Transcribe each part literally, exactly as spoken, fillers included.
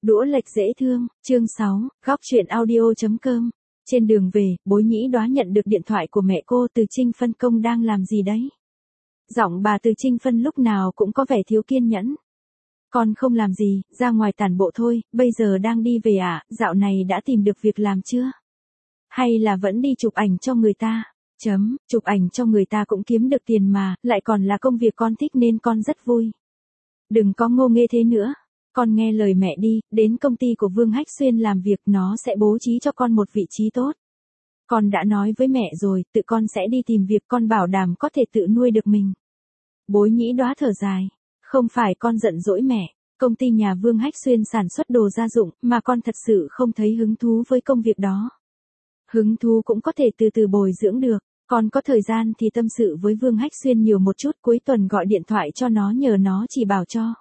Đũa lệch dễ thương, chương sáu, góc truyện audio chấm com. Trên đường về, Bối Nhĩ Đoá nhận được điện thoại của mẹ cô. Từ Trinh Phân công đang làm gì đấy? Giọng bà Từ Trinh Phân lúc nào cũng có vẻ thiếu kiên nhẫn. Con không làm gì, ra ngoài tản bộ thôi, bây giờ đang đi về à, dạo này đã tìm được việc làm chưa? Hay là vẫn đi chụp ảnh cho người ta? Chấm, chụp ảnh cho người ta cũng kiếm được tiền mà, lại còn là công việc con thích nên con rất vui. Đừng có ngô nghê thế nữa. Con nghe lời mẹ đi, đến công ty của Vương Hách Xuyên làm việc, nó sẽ bố trí cho con một vị trí tốt. Con đã nói với mẹ rồi, tự con sẽ đi tìm việc, con bảo đảm có thể tự nuôi được mình. Bối Nhĩ Đoá thở dài. Không phải con giận dỗi mẹ, công ty nhà Vương Hách Xuyên sản xuất đồ gia dụng, mà con thật sự không thấy hứng thú với công việc đó. Hứng thú cũng có thể từ từ bồi dưỡng được, con có thời gian thì tâm sự với Vương Hách Xuyên nhiều một chút, cuối tuần gọi điện thoại cho nó nhờ nó chỉ bảo cho.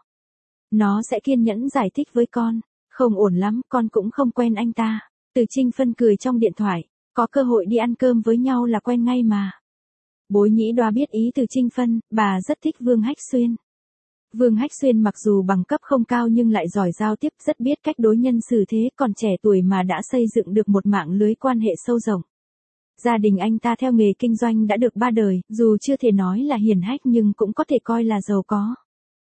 Nó sẽ kiên nhẫn giải thích với con. Không ổn lắm, con cũng không quen anh ta. Từ Trinh Phân cười trong điện thoại. Có cơ hội đi ăn cơm với nhau là quen ngay mà. Bối Nhĩ Đoá biết ý Từ Trinh Phân, bà rất thích Vương Hách Xuyên. Vương Hách Xuyên mặc dù bằng cấp không cao nhưng lại giỏi giao tiếp, rất biết cách đối nhân xử thế, còn trẻ tuổi mà đã xây dựng được một mạng lưới quan hệ sâu rộng. Gia đình anh ta theo nghề kinh doanh đã được ba đời, dù chưa thể nói là hiển hách nhưng cũng có thể coi là giàu có.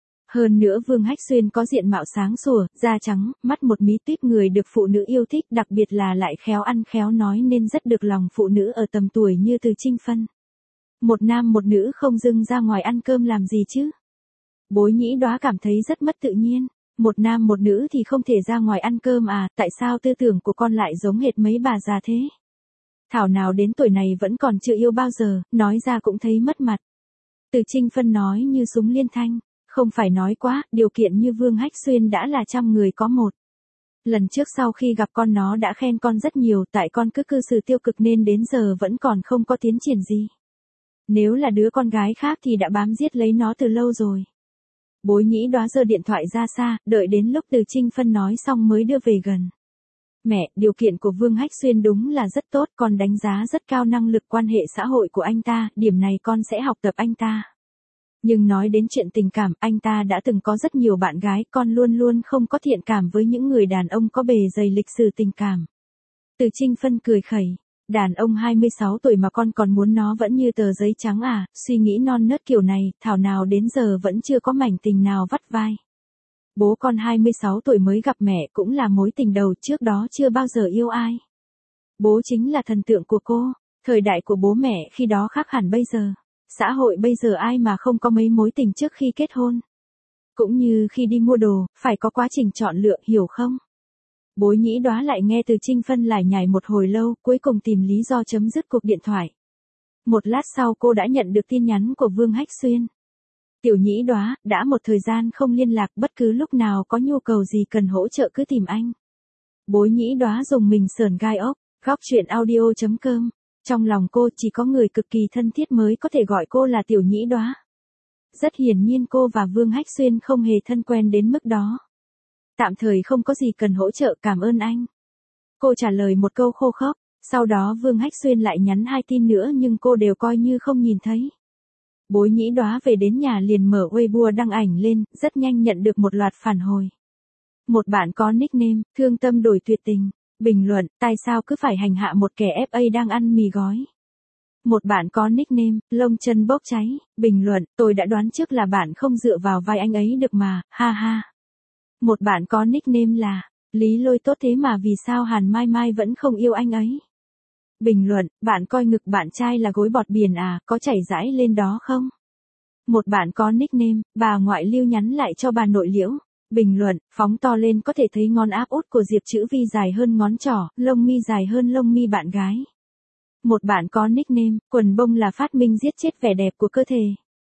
Hơn nữa Vương Hách Xuyên có diện mạo sáng sủa, da trắng, mắt một mí tuyết, người được phụ nữ yêu thích, đặc biệt là lại khéo ăn khéo nói nên rất được lòng phụ nữ ở tầm tuổi như Từ Trinh Phân. Một nam một nữ không dưng ra ngoài ăn cơm làm gì chứ? Bối Nhĩ Đoá cảm thấy rất mất tự nhiên. Một nam một nữ thì không thể ra ngoài ăn cơm à, tại sao tư tưởng của con lại giống hệt mấy bà già thế? Thảo nào đến tuổi này vẫn còn chưa yêu bao giờ, nói ra cũng thấy mất mặt. Từ Trinh Phân nói như súng liên thanh. Không phải nói quá, điều kiện như Vương Hách Xuyên đã là trăm người có một. Lần trước sau khi gặp con nó đã khen con rất nhiều, tại con cứ cư xử tiêu cực nên đến giờ vẫn còn không có tiến triển gì. Nếu là đứa con gái khác thì đã bám giết lấy nó từ lâu rồi. Bối Nhĩ Đoá giơ điện thoại ra xa, đợi đến lúc Từ Trinh Phân nói xong mới đưa về gần. Mẹ, điều kiện của Vương Hách Xuyên đúng là rất tốt, con đánh giá rất cao năng lực quan hệ xã hội của anh ta, điểm này con sẽ học tập anh ta. Nhưng nói đến chuyện tình cảm, anh ta đã từng có rất nhiều bạn gái, con luôn luôn không có thiện cảm với những người đàn ông có bề dày lịch sử tình cảm. Từ Trinh Phân cười khẩy, đàn ông hai mươi sáu tuổi mà con còn muốn nó vẫn như tờ giấy trắng à, suy nghĩ non nớt kiểu này, thảo nào đến giờ vẫn chưa có mảnh tình nào vắt vai. Bố con hai mươi sáu tuổi mới gặp mẹ cũng là mối tình đầu, trước đó chưa bao giờ yêu ai. Bố chính là thần tượng của cô, thời đại của bố mẹ khi đó khác hẳn bây giờ. Xã hội bây giờ ai mà không có mấy mối tình trước khi kết hôn. Cũng như khi đi mua đồ, phải có quá trình chọn lựa, hiểu không? Bối Nhĩ Đoá lại nghe Từ Trinh Phân lải nhải một hồi lâu, cuối cùng tìm lý do chấm dứt cuộc điện thoại. Một lát sau cô đã nhận được tin nhắn của Vương Hách Xuyên. Tiểu Nhĩ Đoá, đã một thời gian không liên lạc, bất cứ lúc nào có nhu cầu gì cần hỗ trợ cứ tìm anh. Bối Nhĩ Đoá dùng mình sởn gai ốc, góc truyện audio chấm com. Trong lòng cô chỉ có người cực kỳ thân thiết mới có thể gọi cô là Tiểu Nhĩ Đoá. Rất hiển nhiên cô và Vương Hách Xuyên không hề thân quen đến mức đó. Tạm thời không có gì cần hỗ trợ, cảm ơn anh. Cô trả lời một câu khô khốc, sau đó Vương Hách Xuyên lại nhắn hai tin nữa nhưng cô đều coi như không nhìn thấy. Bối Nhĩ Đoá về đến nhà liền mở Weibo đăng ảnh lên, rất nhanh nhận được một loạt phản hồi. Một bạn có nickname, thương tâm đổi tuyệt tình. Bình luận, tại sao cứ phải hành hạ một kẻ ép a đang ăn mì gói. Một bạn có nickname, lông chân bốc cháy. Bình luận, tôi đã đoán trước là bạn không dựa vào vai anh ấy được mà, ha ha. Một bạn có nickname là, Lý Lôi tốt thế mà vì sao Hàn Mai Mai vẫn không yêu anh ấy. Bình luận, bạn coi ngực bạn trai là gối bọt biển à, có chảy rãi lên đó không? Một bạn có nickname, bà ngoại Lưu nhắn lại cho bà nội Liễu. Bình luận, phóng to lên có thể thấy ngón áp út của Diệp Chữ Vi dài hơn ngón trỏ, lông mi dài hơn lông mi bạn gái. Một bạn có nickname, quần bông là phát minh giết chết vẻ đẹp của cơ thể.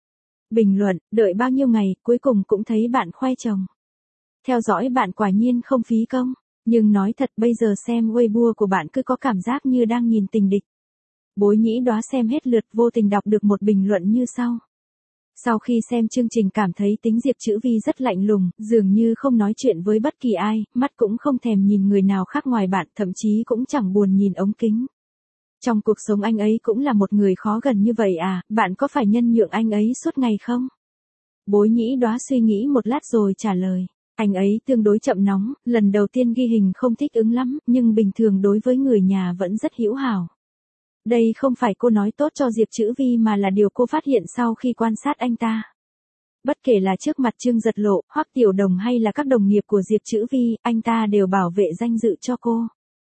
Bình luận, đợi bao nhiêu ngày, cuối cùng cũng thấy bạn khoe chồng. Theo dõi bạn quả nhiên không phí công, nhưng nói thật bây giờ xem Weibo của bạn cứ có cảm giác như đang nhìn tình địch. Bối Nhĩ Đoá xem hết lượt vô tình đọc được một bình luận như sau. Sau khi xem chương trình cảm thấy tính Diệp Chữ Vi rất lạnh lùng, dường như không nói chuyện với bất kỳ ai, mắt cũng không thèm nhìn người nào khác ngoài bạn, thậm chí cũng chẳng buồn nhìn ống kính. Trong cuộc sống anh ấy cũng là một người khó gần như vậy à, bạn có phải nhân nhượng anh ấy suốt ngày không? Bối Nhĩ Đoá suy nghĩ một lát rồi trả lời. Anh ấy tương đối chậm nóng, lần đầu tiên ghi hình không thích ứng lắm, nhưng bình thường đối với người nhà vẫn rất hữu hảo. Đây không phải cô nói tốt cho Diệp Chữ Vi mà là điều cô phát hiện sau khi quan sát anh ta. Bất kể là trước mặt Trương Giật Lộ, Hoắc Tiểu Đồng hay là các đồng nghiệp của Diệp Chữ Vi, anh ta đều bảo vệ danh dự cho cô.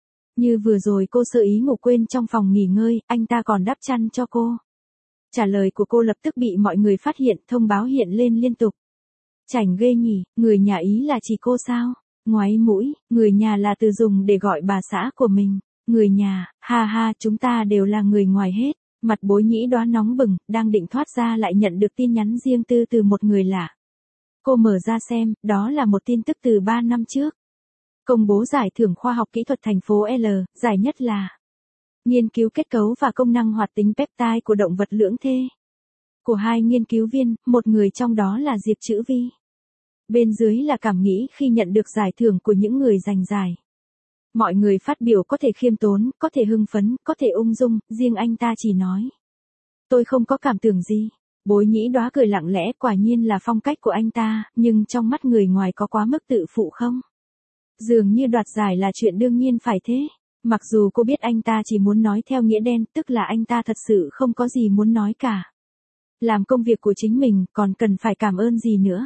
Như vừa rồi cô sơ ý ngủ quên trong phòng nghỉ ngơi, anh ta còn đắp chăn cho cô. Trả lời của cô lập tức bị mọi người phát hiện, thông báo hiện lên liên tục. Chảnh ghê nhỉ, người nhà ý là chỉ cô sao? Ngoáy mũi, người nhà là từ dùng để gọi bà xã của mình. Người nhà, ha ha, chúng ta đều là người ngoài hết. Mặt Bối Nhĩ Đóa nóng bừng, đang định thoát ra lại nhận được tin nhắn riêng tư từ một người lạ. Cô mở ra xem, đó là một tin tức từ ba năm trước. Công bố giải thưởng khoa học kỹ thuật thành phố L, giải nhất là nghiên cứu kết cấu và công năng hoạt tính peptide của động vật lưỡng thê. Của hai nghiên cứu viên, một người trong đó là Diệp Chữ Vi. Bên dưới là cảm nghĩ khi nhận được giải thưởng của những người giành giải. Mọi người phát biểu có thể khiêm tốn, có thể hưng phấn, có thể ung dung, riêng anh ta chỉ nói. Tôi không có cảm tưởng gì. Bối Nhĩ Đóa cười lặng lẽ, quả nhiên là phong cách của anh ta, nhưng trong mắt người ngoài có quá mức tự phụ không? Dường như đoạt giải là chuyện đương nhiên phải thế. Mặc dù cô biết anh ta chỉ muốn nói theo nghĩa đen, tức là anh ta thật sự không có gì muốn nói cả. Làm công việc của chính mình, còn cần phải cảm ơn gì nữa.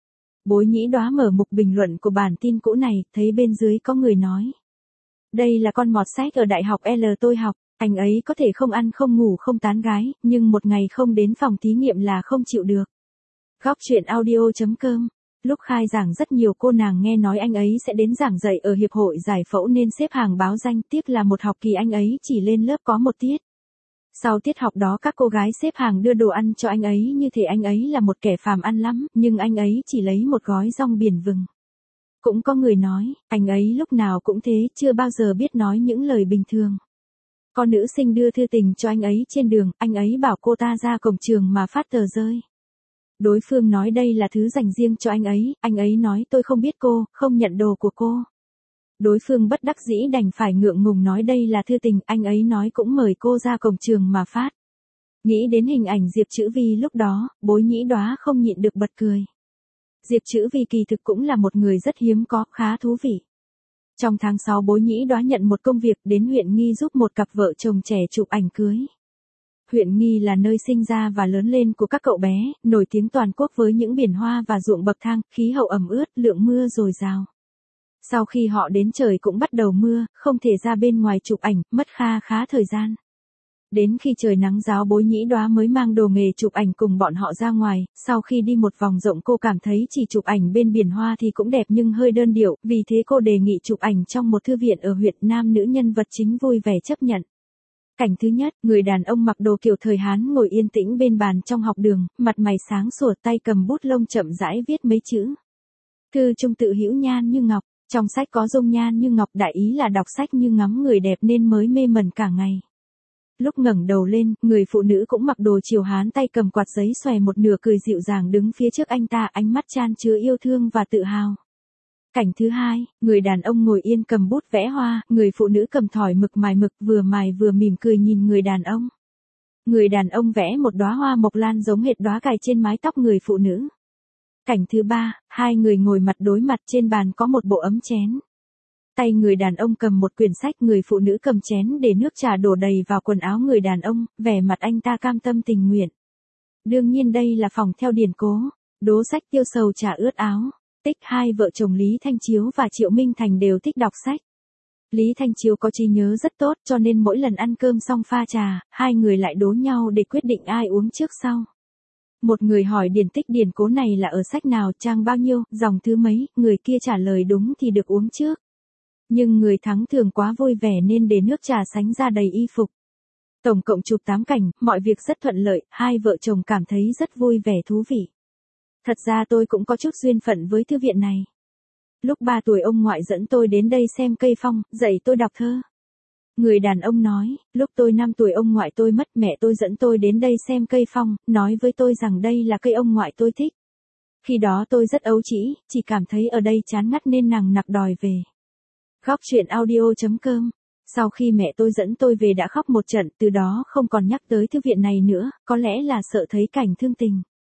Bối Nhĩ Đóa mở mục bình luận của bản tin cũ này, thấy bên dưới có người nói. Đây là con mọt sách ở đại học L tôi học, anh ấy có thể không ăn không ngủ không tán gái, nhưng một ngày không đến phòng thí nghiệm là không chịu được. Góc chuyện audio chấm com. Lúc khai giảng rất nhiều cô nàng nghe nói anh ấy sẽ đến giảng dạy ở Hiệp hội Giải phẫu nên xếp hàng báo danh, tiếc là một học kỳ anh ấy chỉ lên lớp có một tiết. Sau tiết học đó các cô gái xếp hàng đưa đồ ăn cho anh ấy như thể anh ấy là một kẻ phàm ăn lắm, nhưng anh ấy chỉ lấy một gói rong biển vừng. Cũng có người nói, anh ấy lúc nào cũng thế, chưa bao giờ biết nói những lời bình thường. Có nữ sinh đưa thư tình cho anh ấy trên đường, anh ấy bảo cô ta ra cổng trường mà phát tờ rơi. Đối phương nói đây là thứ dành riêng cho anh ấy, anh ấy nói tôi không biết cô, không nhận đồ của cô. Đối phương bất đắc dĩ đành phải ngượng ngùng nói đây là thư tình, anh ấy nói cũng mời cô ra cổng trường mà phát. Nghĩ đến hình ảnh Diệp Chữ Vi lúc đó, Bối Nhĩ Đóa không nhịn được bật cười. Diệp Chữ Vi kỳ thực cũng là một người rất hiếm có, khá thú vị. Trong tháng sáu Bối Nhĩ Đóa nhận một công việc đến huyện Nghi giúp một cặp vợ chồng trẻ chụp ảnh cưới. Huyện Nghi là nơi sinh ra và lớn lên của các cậu bé, nổi tiếng toàn quốc với những biển hoa và ruộng bậc thang, khí hậu ẩm ướt, lượng mưa dồi dào. Sau khi họ đến trời cũng bắt đầu mưa, không thể ra bên ngoài chụp ảnh, mất kha khá thời gian. Đến khi trời nắng ráo Bối Nhĩ Đóa mới mang đồ nghề chụp ảnh cùng bọn họ ra ngoài, sau khi đi một vòng rộng cô cảm thấy chỉ chụp ảnh bên biển hoa thì cũng đẹp nhưng hơi đơn điệu, vì thế cô đề nghị chụp ảnh trong một thư viện ở huyện Nam, nữ nhân vật chính vui vẻ chấp nhận. Cảnh thứ nhất, người đàn ông mặc đồ kiểu thời Hán ngồi yên tĩnh bên bàn trong học đường, mặt mày sáng sủa, tay cầm bút lông chậm rãi viết mấy chữ. Thư trung tự hữu nhan như ngọc, trong sách có dung nhan như ngọc, đại ý là đọc sách như ngắm người đẹp nên mới mê mẩn cả ngày. Lúc ngẩng đầu lên, người phụ nữ cũng mặc đồ triều Hán, tay cầm quạt giấy xòe một nửa, cười dịu dàng đứng phía trước anh ta, ánh mắt chan chứa yêu thương và tự hào. Cảnh thứ hai, người đàn ông ngồi yên cầm bút vẽ hoa, người phụ nữ cầm thỏi mực mài mực, vừa mài vừa mỉm cười nhìn người đàn ông. Người đàn ông vẽ một đóa hoa mộc lan giống hệt đóa cài trên mái tóc người phụ nữ. Cảnh thứ ba, hai người ngồi mặt đối mặt, trên bàn có một bộ ấm chén. Tay người đàn ông cầm một quyển sách, người phụ nữ cầm chén để nước trà đổ đầy vào quần áo người đàn ông, vẻ mặt anh ta cam tâm tình nguyện. Đương nhiên đây là phòng theo điển cố, đố sách tiêu sầu trà ướt áo. Tích hai vợ chồng Lý Thanh Chiếu và Triệu Minh Thành đều thích đọc sách. Lý Thanh Chiếu có trí nhớ rất tốt cho nên mỗi lần ăn cơm xong pha trà, hai người lại đố nhau để quyết định ai uống trước sau. Một người hỏi điển tích điển cố này là ở sách nào, trang bao nhiêu, dòng thứ mấy, người kia trả lời đúng thì được uống trước. Nhưng người thắng thường quá vui vẻ nên để nước trà sánh ra đầy y phục. Tổng cộng chụp tám cảnh, mọi việc rất thuận lợi, hai vợ chồng cảm thấy rất vui vẻ thú vị. Thật ra tôi cũng có chút duyên phận với thư viện này. Lúc ba tuổi ông ngoại dẫn tôi đến đây xem cây phong, dạy tôi đọc thơ. Người đàn ông nói, lúc tôi năm tuổi ông ngoại tôi mất, mẹ tôi dẫn tôi đến đây xem cây phong, nói với tôi rằng đây là cây ông ngoại tôi thích. Khi đó tôi rất ấu trĩ, chỉ cảm thấy ở đây chán ngắt nên nằng nặc đòi về. Góc chuyện audio chấm com. Sau khi mẹ tôi dẫn tôi về đã khóc một trận, từ đó không còn nhắc tới thư viện này nữa, có lẽ là sợ thấy cảnh thương tình.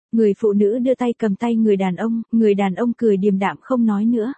Người phụ nữ đưa tay cầm tay người đàn ông, người đàn ông cười điềm đạm không nói nữa.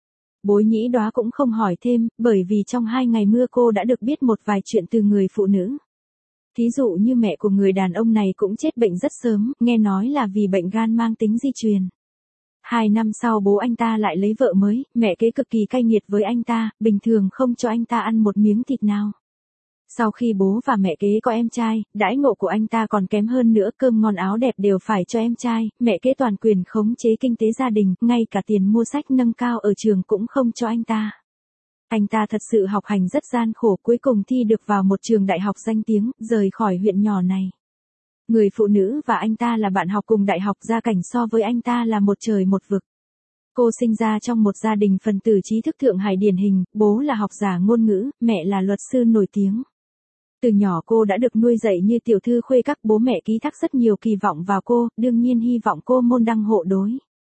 Bối nhĩ đóa cũng không hỏi thêm, bởi vì trong hai ngày mưa cô đã được biết một vài chuyện từ người phụ nữ. Thí dụ như mẹ của người đàn ông này cũng chết bệnh rất sớm, nghe nói là vì bệnh gan mang tính di truyền. Hai năm sau bố anh ta lại lấy vợ mới, mẹ kế cực kỳ cay nghiệt với anh ta, bình thường không cho anh ta ăn một miếng thịt nào. Sau khi bố và mẹ kế có em trai, đãi ngộ của anh ta còn kém hơn nữa, cơm ngon áo đẹp đều phải cho em trai, mẹ kế toàn quyền khống chế kinh tế gia đình, ngay cả tiền mua sách nâng cao ở trường cũng không cho anh ta. Anh ta thật sự học hành rất gian khổ, cuối cùng thi được vào một trường đại học danh tiếng, rời khỏi huyện nhỏ này. Người phụ nữ và anh ta là bạn học cùng đại học, gia cảnh so với anh ta là một trời một vực. Cô sinh ra trong một gia đình phần tử trí thức Thượng Hải điển hình, bố là học giả ngôn ngữ, mẹ là luật sư nổi tiếng. Từ nhỏ cô đã được nuôi dạy như tiểu thư khuê các, bố mẹ ký thác rất nhiều kỳ vọng vào cô, đương nhiên hy vọng cô môn đăng hộ đối.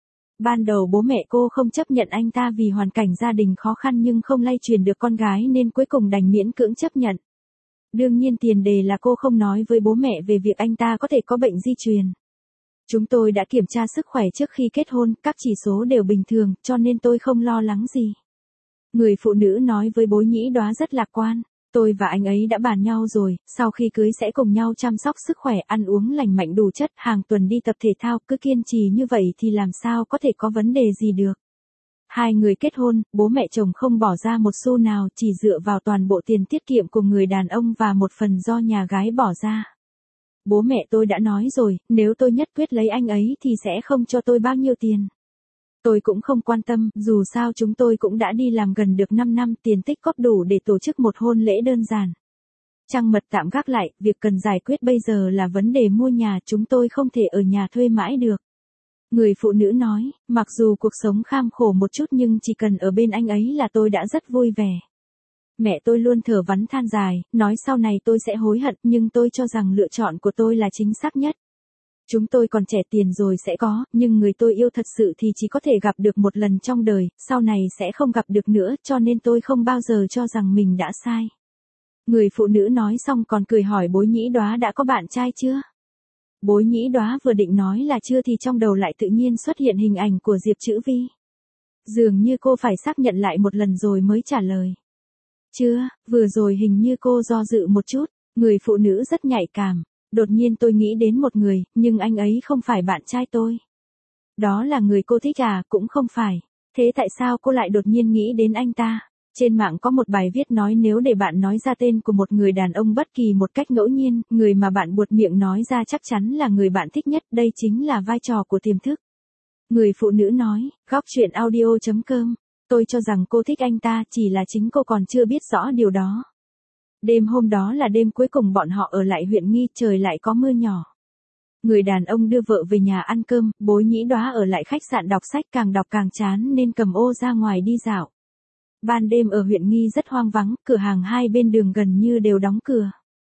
Ban đầu bố mẹ cô không chấp nhận anh ta vì hoàn cảnh gia đình khó khăn nhưng không lay truyền được con gái nên cuối cùng đành miễn cưỡng chấp nhận. Đương nhiên tiền đề là cô không nói với bố mẹ về việc anh ta có thể có bệnh di truyền. Chúng tôi đã kiểm tra sức khỏe trước khi kết hôn, các chỉ số đều bình thường, cho nên tôi không lo lắng gì. Người phụ nữ nói với bối nhĩ đóa rất lạc quan. Tôi và anh ấy đã bàn nhau rồi, sau khi cưới sẽ cùng nhau chăm sóc sức khỏe, ăn uống lành mạnh đủ chất, hàng tuần đi tập thể thao, cứ kiên trì như vậy thì làm sao có thể có vấn đề gì được. Hai người kết hôn, bố mẹ chồng không bỏ ra một xu nào, chỉ dựa vào toàn bộ tiền tiết kiệm của người đàn ông và một phần do nhà gái bỏ ra. Bố mẹ tôi đã nói rồi, nếu tôi nhất quyết lấy anh ấy thì sẽ không cho tôi bao nhiêu tiền. Tôi cũng không quan tâm, dù sao chúng tôi cũng đã đi làm gần được năm năm, tiền tích góp đủ để tổ chức một hôn lễ đơn giản. Trăng mật tạm gác lại, việc cần giải quyết bây giờ là vấn đề mua nhà, chúng tôi không thể ở nhà thuê mãi được. Người phụ nữ nói, mặc dù cuộc sống kham khổ một chút nhưng chỉ cần ở bên anh ấy là tôi đã rất vui vẻ. Mẹ tôi luôn thở vắn than dài, nói sau này tôi sẽ hối hận nhưng tôi cho rằng lựa chọn của tôi là chính xác nhất. Chúng tôi còn trẻ, tiền rồi sẽ có, nhưng người tôi yêu thật sự thì chỉ có thể gặp được một lần trong đời, sau này sẽ không gặp được nữa, cho nên tôi không bao giờ cho rằng mình đã sai. Người phụ nữ nói xong còn cười hỏi bối nhĩ đóa đã có bạn trai chưa? Bối nhĩ đóa vừa định nói là chưa thì trong đầu lại tự nhiên xuất hiện hình ảnh của Diệp Chữ Vi. Dường như cô phải xác nhận lại một lần rồi mới trả lời. Chưa, vừa rồi hình như cô do dự một chút, người phụ nữ rất nhạy cảm. Đột nhiên tôi nghĩ đến một người, nhưng anh ấy không phải bạn trai tôi. Đó là người cô thích à, cũng không phải. Thế tại sao cô lại đột nhiên nghĩ đến anh ta? Trên mạng có một bài viết nói nếu để bạn nói ra tên của một người đàn ông bất kỳ một cách ngẫu nhiên, người mà bạn buột miệng nói ra chắc chắn là người bạn thích nhất, đây chính là vai trò của tiềm thức. Người phụ nữ nói, góc truyện audio chấm com, tôi cho rằng cô thích anh ta, chỉ là chính cô còn chưa biết rõ điều đó. Đêm hôm đó là đêm cuối cùng bọn họ ở lại huyện Nghi, trời lại có mưa nhỏ. Người đàn ông đưa vợ về nhà ăn cơm, bối nhĩ đóa ở lại khách sạn đọc sách, càng đọc càng chán nên cầm ô ra ngoài đi dạo. Ban đêm ở huyện Nghi rất hoang vắng, cửa hàng hai bên đường gần như đều đóng cửa.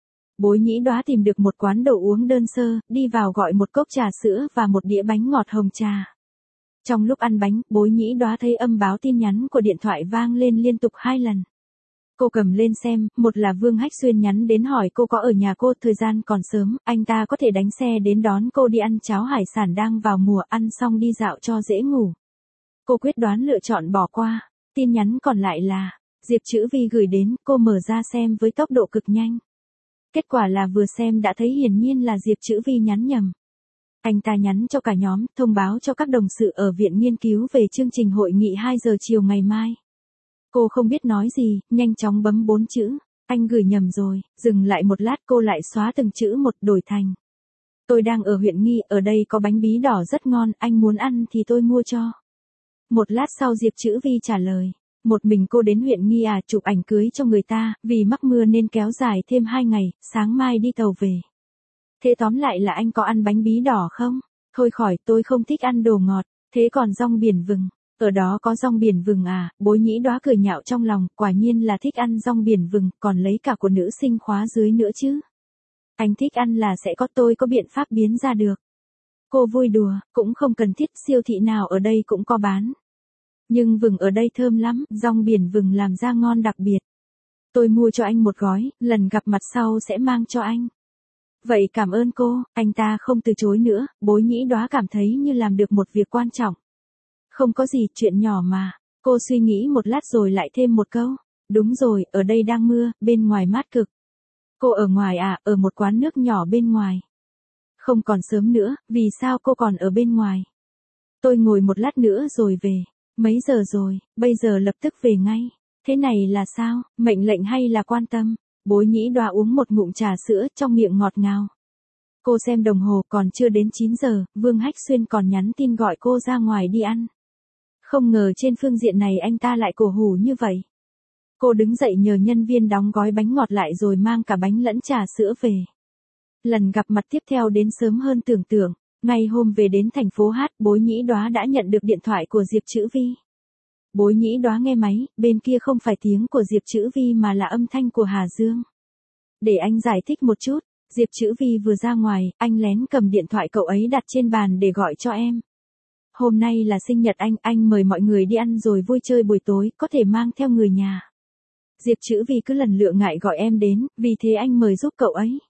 Bối nhĩ đóa tìm được một quán đồ uống đơn sơ, đi vào gọi một cốc trà sữa và một đĩa bánh ngọt hồng trà. Trong lúc ăn bánh, bối nhĩ đóa thấy âm báo tin nhắn của điện thoại vang lên liên tục hai lần. Cô cầm lên xem, một là Vương Hách Xuyên nhắn đến hỏi cô có ở nhà cô, thời gian còn sớm, anh ta có thể đánh xe đến đón cô đi ăn cháo hải sản đang vào mùa, ăn xong đi dạo cho dễ ngủ. Cô quyết đoán lựa chọn bỏ qua. Tin nhắn còn lại là, Diệp Chữ Vi gửi đến, cô mở ra xem với tốc độ cực nhanh. Kết quả là vừa xem đã thấy hiển nhiên là Diệp Chữ Vi nhắn nhầm. Anh ta nhắn cho cả nhóm, thông báo cho các đồng sự ở viện nghiên cứu về chương trình hội nghị hai giờ chiều ngày mai. Cô không biết nói gì, nhanh chóng bấm bốn chữ, anh gửi nhầm rồi, dừng lại một lát cô lại xóa từng chữ một, đổi thành. Tôi đang ở huyện Nghi, ở đây có bánh bí đỏ rất ngon, anh muốn ăn thì tôi mua cho. Một lát sau Diệp Chữ Vi trả lời, một mình cô đến huyện Nghi à, chụp ảnh cưới cho người ta, vì mắc mưa nên kéo dài thêm hai ngày, sáng mai đi tàu về. Thế tóm lại là anh có ăn bánh bí đỏ không? Thôi khỏi, tôi không thích ăn đồ ngọt, thế còn rong biển vừng. Ở đó có rong biển vừng à, bối nhĩ đóa cười nhạo trong lòng, quả nhiên là thích ăn rong biển vừng, còn lấy cả của nữ sinh khóa dưới nữa chứ. Anh thích ăn là sẽ có, tôi có biện pháp biến ra được. Cô vui đùa, cũng không cần thiết, siêu thị nào ở đây cũng có bán. Nhưng vừng ở đây thơm lắm, rong biển vừng làm ra ngon đặc biệt. Tôi mua cho anh một gói, lần gặp mặt sau sẽ mang cho anh. Vậy cảm ơn cô, anh ta không từ chối nữa, Bối Nhĩ Đóa cảm thấy như làm được một việc quan trọng. Không có gì, chuyện nhỏ mà. Cô suy nghĩ một lát rồi lại thêm một câu. Đúng rồi, ở đây đang mưa, bên ngoài mát cực. Cô ở ngoài à, ở một quán nước nhỏ bên ngoài. Không còn sớm nữa, vì sao cô còn ở bên ngoài? Tôi ngồi một lát nữa rồi về. Mấy giờ rồi, bây giờ lập tức về ngay. Thế này là sao, mệnh lệnh hay là quan tâm? Bối Nhĩ Đóa uống một ngụm trà sữa trong miệng ngọt ngào. Cô xem đồng hồ còn chưa đến chín giờ, Vương Hách Xuyên còn nhắn tin gọi cô ra ngoài đi ăn. Không ngờ trên phương diện này anh ta lại cổ hủ như vậy. Cô đứng dậy nhờ nhân viên đóng gói bánh ngọt lại rồi mang cả bánh lẫn trà sữa về. Lần gặp mặt tiếp theo đến sớm hơn tưởng tượng. Ngay hôm về đến thành phố Hát, Bối Nhĩ Đóa đã nhận được điện thoại của Diệp Chữ Vi. Bối Nhĩ Đóa nghe máy, bên kia không phải tiếng của Diệp Chữ Vi mà là âm thanh của Hà Dương. Để anh giải thích một chút, Diệp Chữ Vi vừa ra ngoài, anh lén cầm điện thoại cậu ấy đặt trên bàn để gọi cho em. Hôm nay là sinh nhật anh, anh mời mọi người đi ăn rồi vui chơi buổi tối, có thể mang theo người nhà. Diệp Chữ Vi cứ lần lựa ngại gọi em đến, vì thế anh mời giúp cậu ấy.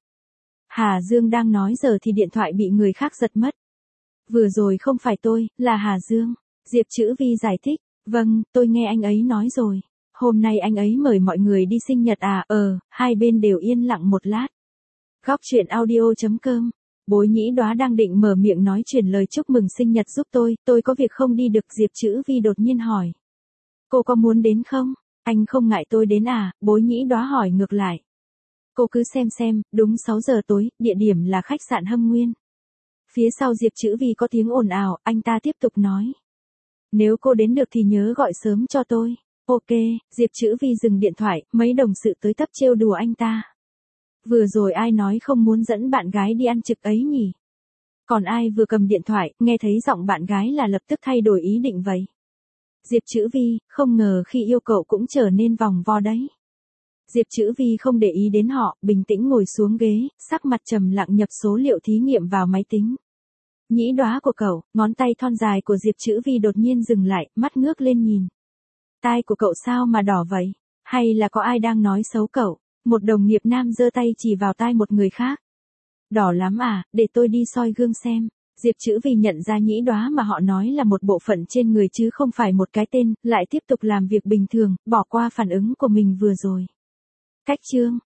Hà Dương đang nói giờ thì điện thoại bị người khác giật mất. Vừa rồi không phải tôi, là Hà Dương. Diệp Chữ Vi giải thích, vâng, tôi nghe anh ấy nói rồi. Hôm nay anh ấy mời mọi người đi sinh nhật à, ờ, hai bên đều yên lặng một lát. Góc chuyện audio chấm com. Bối Nhĩ Đóa đang định mở miệng nói truyền lời chúc mừng sinh nhật giúp tôi, tôi có việc không đi được, Diệp Chữ Vi đột nhiên hỏi. Cô có muốn đến không? Anh không ngại tôi đến à, Bối Nhĩ Đóa hỏi ngược lại. Cô cứ xem xem, đúng sáu giờ tối, địa điểm là khách sạn Hâm Nguyên. Phía sau Diệp Chữ Vi có tiếng ồn ào, anh ta tiếp tục nói. Nếu cô đến được thì nhớ gọi sớm cho tôi. Ok, Diệp Chữ Vi dừng điện thoại, mấy đồng sự tới tấp trêu đùa anh ta. Vừa rồi ai nói không muốn dẫn bạn gái đi ăn trực ấy nhỉ? Còn ai vừa cầm điện thoại, nghe thấy giọng bạn gái là lập tức thay đổi ý định vậy? Diệp Chữ Vi, không ngờ khi yêu cậu cũng trở nên vòng vo đấy. Diệp Chữ Vi không để ý đến họ, bình tĩnh ngồi xuống ghế, sắc mặt trầm lặng nhập số liệu thí nghiệm vào máy tính. Nhĩ Đóa của cậu, ngón tay thon dài của Diệp Chữ Vi đột nhiên dừng lại, mắt ngước lên nhìn. Tai của cậu sao mà đỏ vậy? Hay là có ai đang nói xấu cậu? Một đồng nghiệp nam giơ tay chỉ vào tai một người khác. Đỏ lắm à, để tôi đi soi gương xem. Diệp Chữ Vi nhận ra Nhĩ Đóa mà họ nói là một bộ phận trên người chứ không phải một cái tên, lại tiếp tục làm việc bình thường, bỏ qua phản ứng của mình vừa rồi. Cách chương